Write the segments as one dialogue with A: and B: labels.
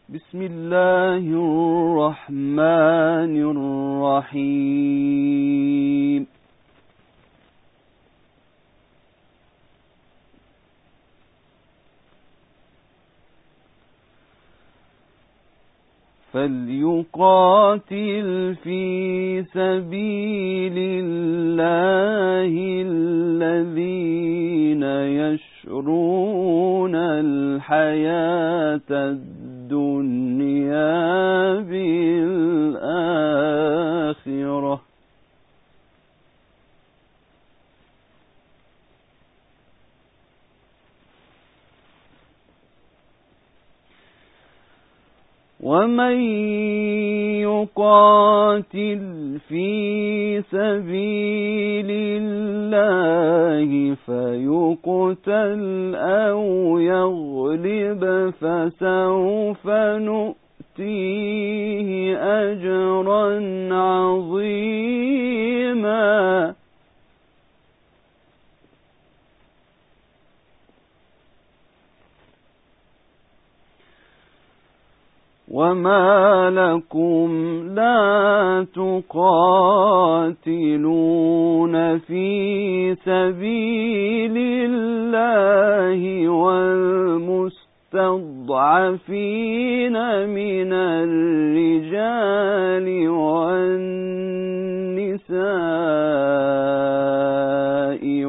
A: بسم الله الرحمن الرحيم. فليقاتل في سبيل الله الذين يشرون الحياة الدنيا بالآخرة، ومن يقاتل في سبيل الله فيقتل أو يغلب فسوف نؤتيه أجرا عظيما. وما لكم لا تقاتلون في سبيل الله والمستضعفين من الرجال والنساء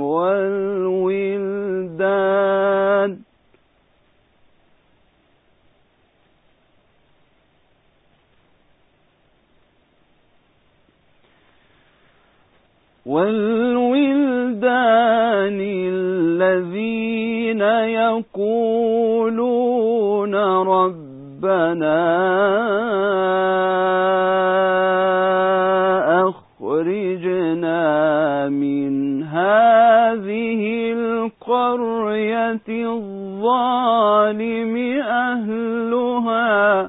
A: والولدان الذين يقولون ربنا أخرجنا من هذه القرية الظالم أهلها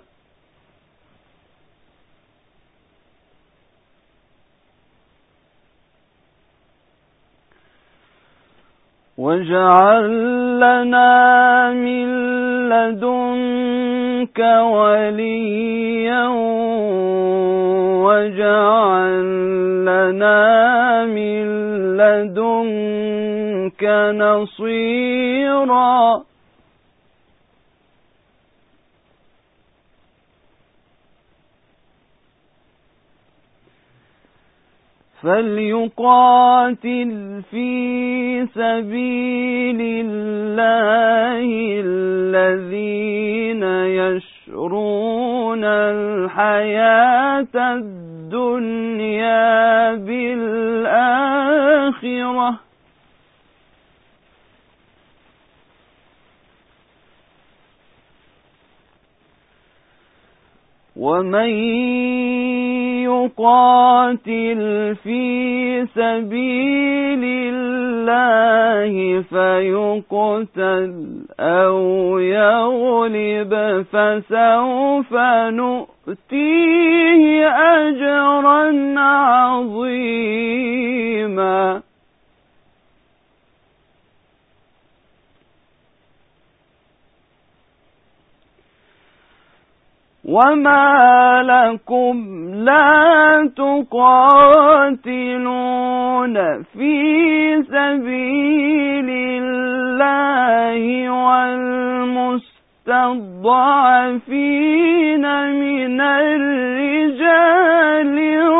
A: واجعل لنا من لدنك وليا واجعل لنا من لدنك نصيرا. فليقاتل في سبيل الله الذين يشرون الحياة الدنيا بالآخرة، ومن يقاتل في سبيل الله فيقتل أو يغلب فسوف نؤتيه أجرا عظيما. وما لكم لا تقاتلون في سبيل الله والمستضعفين من الرجال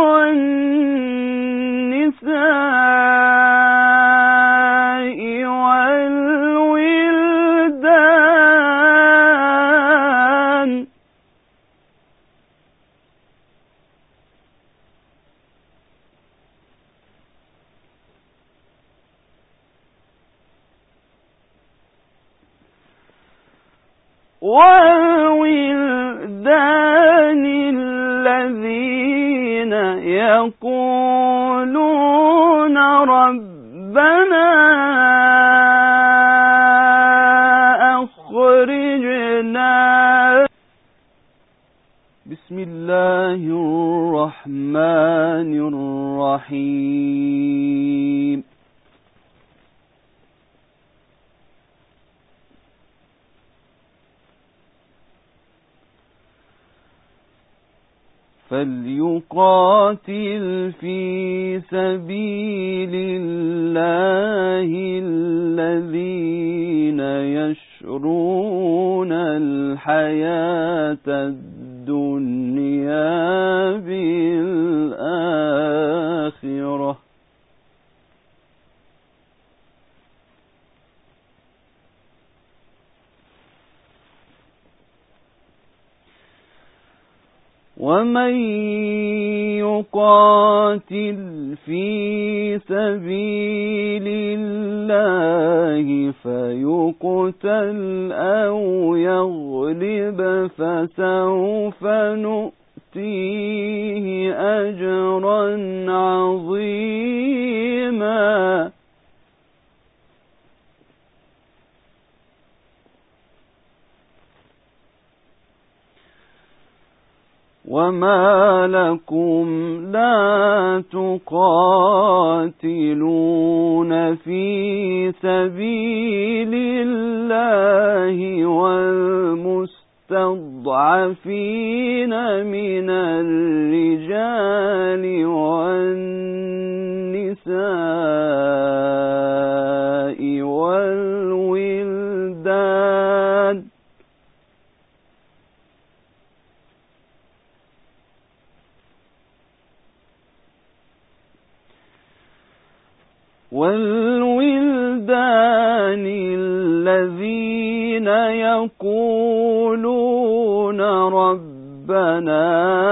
A: والنساء والولدان الذين يقولون ربنا أخرجنا. بسم الله الرحمن الرحيم. فليقاتل في سبيل الله الذين يشرون الحياة الدنيا بالآخرة. ومن يقاتل في سبيل الله فيقتل أو يغلب فسوف نؤتيه أجرا عظيما. وما لكم لا تقاتلون في سبيل الله والمستضعفين من الرجال والنساء والولدان الذين يقولون ربنا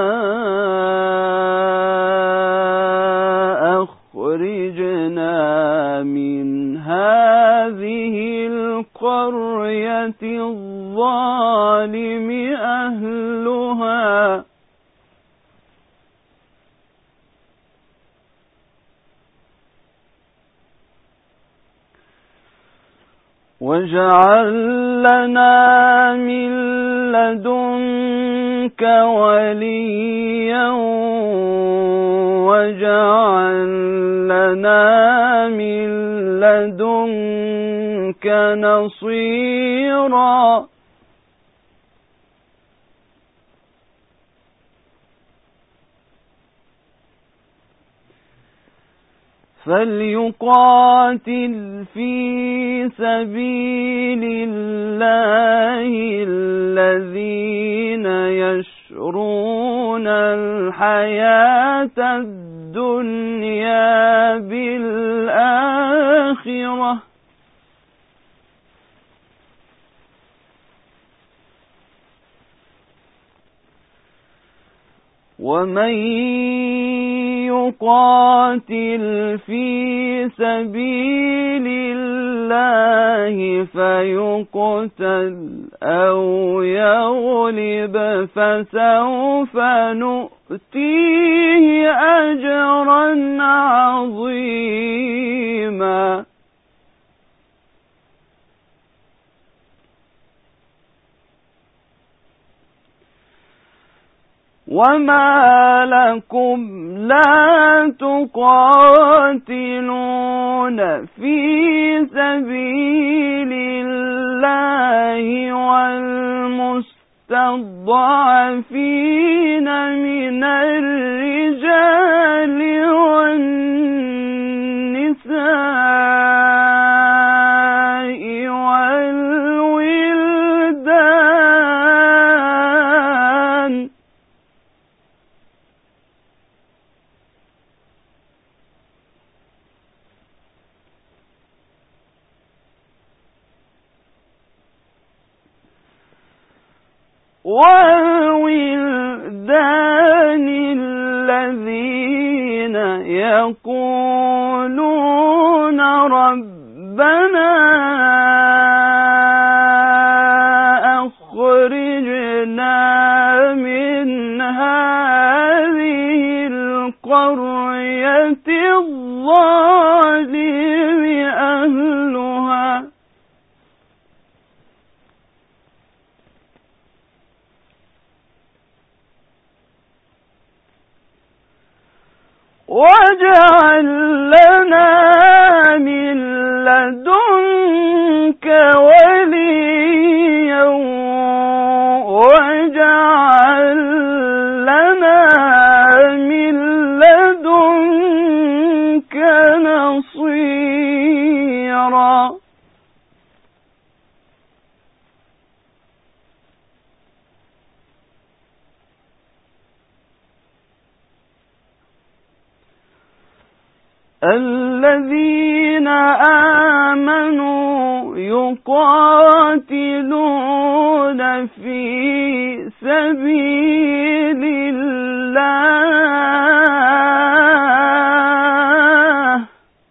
A: أخرجنا من هذه القرية الظالم أهلها واجعل لنا من لدنك وليا واجعل لنا من لدنك نصيرا. فليقاتل في سبيل الله الذين يشرون الحياة الدنيا بالآخرة ومن يقاتل في سبيل الله فيقتل أو يغلب فسوف نؤتيه أجرا عظيما. وما لكم لا تقاتلون في سبيل الله والمستضعفين من الرجال والنساء والولدان الذين يقولون ربنا أخرجنا من هذه القرية الظالم أهلها واجعل لنا من لدنك وليا واجعل لنا بصيرا. الذين آمنوا يقاتلون في سبيل الله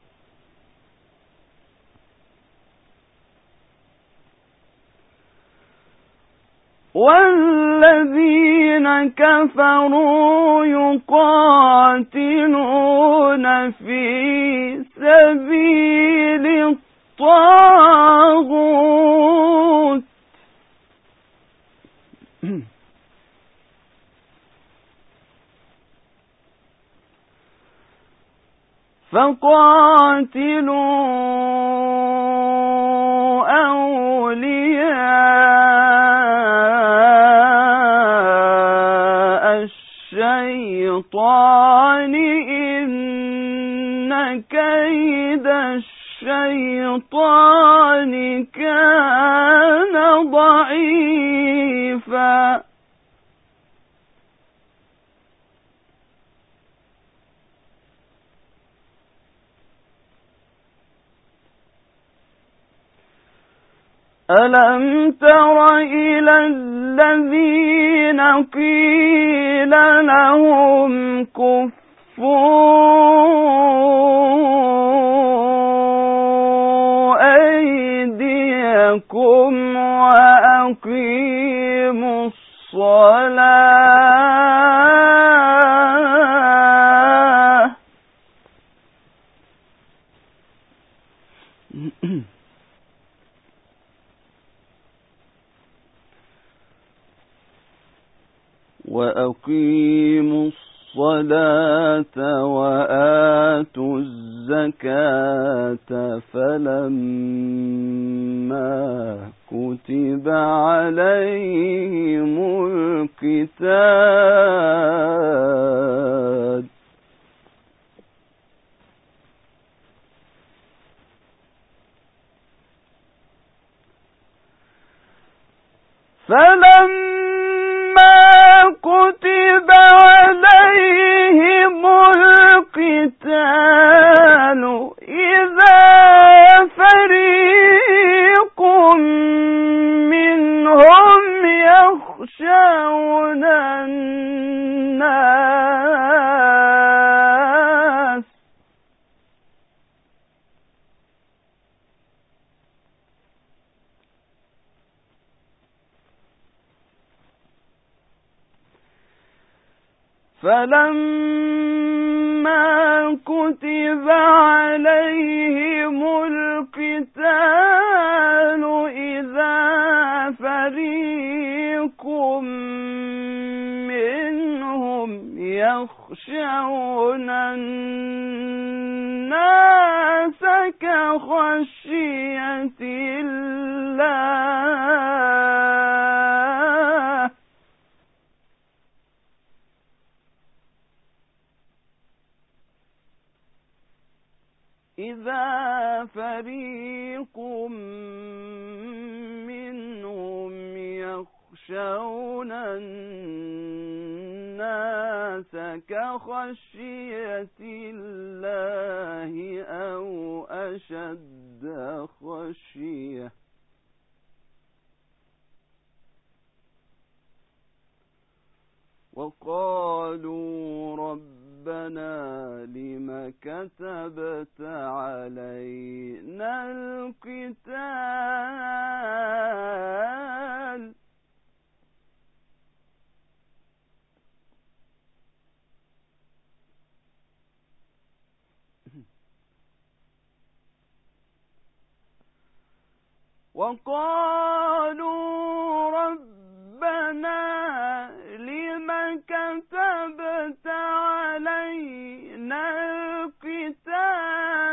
A: والذين كفروا يقاتلون في سبيل الطاغوت فقاتلوا أولياء الشيطان إن كيد الشيطان كان ضعيفا. ألم تر إلى الذين قيل لهم كفوا أيديكم وأقيموا الصلاة وأقيموا الصلاة وآتوا الزكاة فلما كتب عليهم القتال كتب عليهم القتال إذا فريق منهم يخشون الناس فلما كتب عليهم القتال إذا فريق منهم يخشون الناس كخشية الله إذا فريق منهم يخشون الناس كخشية الله أو أشد خشية وقالوا ربنا لم كتبت علينا القتال وقالوا ربنا لم كتبت